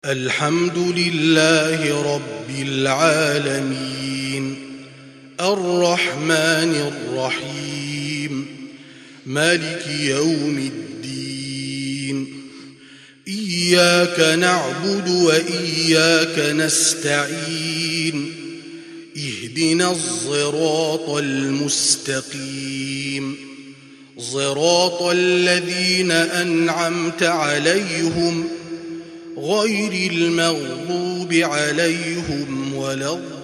الحمد لله رب العالمين الرحمن الرحيم مالك يوم الدين إياك نعبد وإياك نستعين اهدنا الصراط المستقيم صراط الذين أنعمت عليهم غير المغضوب عليهم ولا الضالين.